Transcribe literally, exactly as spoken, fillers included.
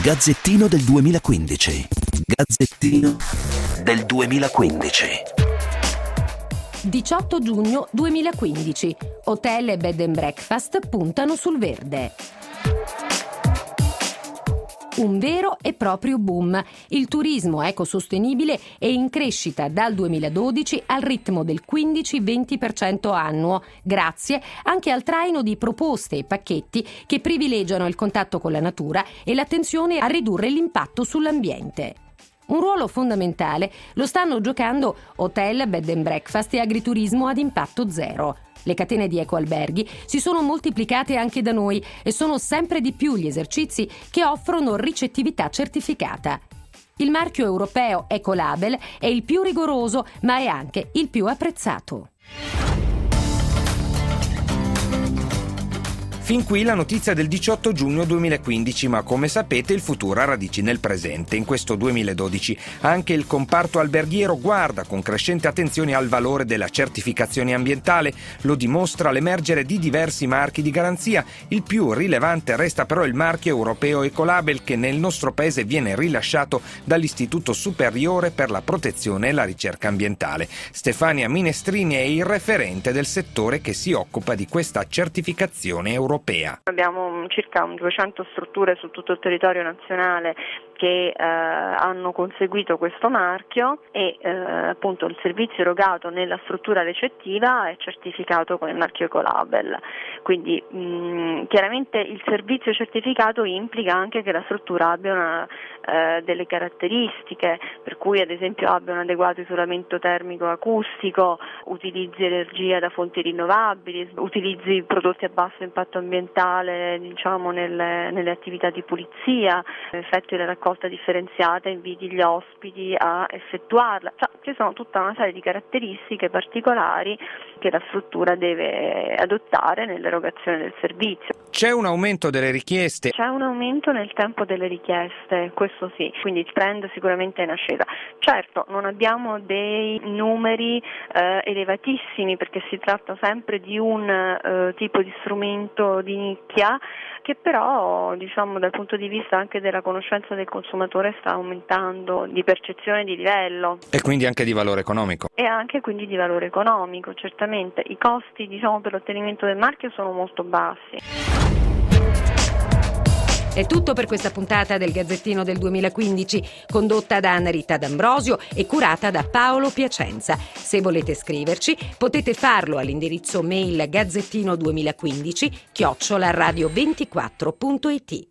Gazzettino del duemilaquindici. Gazzettino del duemilaquindici. diciotto giugno duemilaquindici. Hotel e bed and breakfast puntano sul verde. Un vero e proprio boom. Il turismo ecosostenibile è in crescita dal duemiladodici al ritmo del quindici venti per cento annuo, grazie anche al traino di proposte e pacchetti che privilegiano il contatto con la natura e l'attenzione a ridurre l'impatto sull'ambiente. Un ruolo fondamentale lo stanno giocando hotel, bed and breakfast e agriturismo ad impatto zero. Le catene di ecoalberghi si sono moltiplicate anche da noi e sono sempre di più gli esercizi che offrono ricettività certificata. Il marchio europeo Ecolabel è il più rigoroso, ma è anche il più apprezzato. Fin qui la notizia del diciotto giugno duemilaquindici, ma come sapete il futuro ha radici nel presente. In questo duemiladodici anche il comparto alberghiero guarda con crescente attenzione al valore della certificazione ambientale. Lo dimostra l'emergere di diversi marchi di garanzia. Il più rilevante resta però il marchio europeo Ecolabel, che nel nostro paese viene rilasciato dall'Istituto Superiore per la Protezione e la Ricerca Ambientale. Stefania Minestrini è il referente del settore che si occupa di questa certificazione europea. Abbiamo circa duecento strutture su tutto il territorio nazionale che eh, hanno conseguito questo marchio e eh, appunto il servizio erogato nella struttura recettiva è certificato con il marchio Ecolabel. Quindi mh, chiaramente il servizio certificato implica anche che la struttura abbia una, eh, delle caratteristiche, per cui ad esempio abbia un adeguato isolamento termico acustico, utilizzi energia da fonti rinnovabili, utilizzi prodotti a basso impatto ambientale, diciamo nelle, nelle attività di pulizia, effettui la raccolta differenziata, inviti gli ospiti a effettuarla. Cioè, ci sono tutta una serie di caratteristiche particolari che la struttura deve adottare nell'erogazione del servizio. C'è un aumento delle richieste? C'è un aumento nel tempo delle richieste, questo sì, quindi il trend sicuramente è in ascesa. Certo, non abbiamo dei numeri eh, elevatissimi perché si tratta sempre di un eh, tipo di strumento di nicchia che però, diciamo, dal punto di vista anche della conoscenza del consumatore sta aumentando di percezione di livello. E quindi anche di valore economico? E anche quindi di valore economico, certamente. I costi, diciamo, per l'ottenimento del marchio sono molto bassi. È tutto per questa puntata del Gazzettino del duemilaquindici, condotta da Anna Rita D'Ambrosio e curata da Paolo Piacenza. Se volete scriverci, potete farlo all'indirizzo mail gazzettino duemilaquindici chiocciola radio ventiquattro punto it.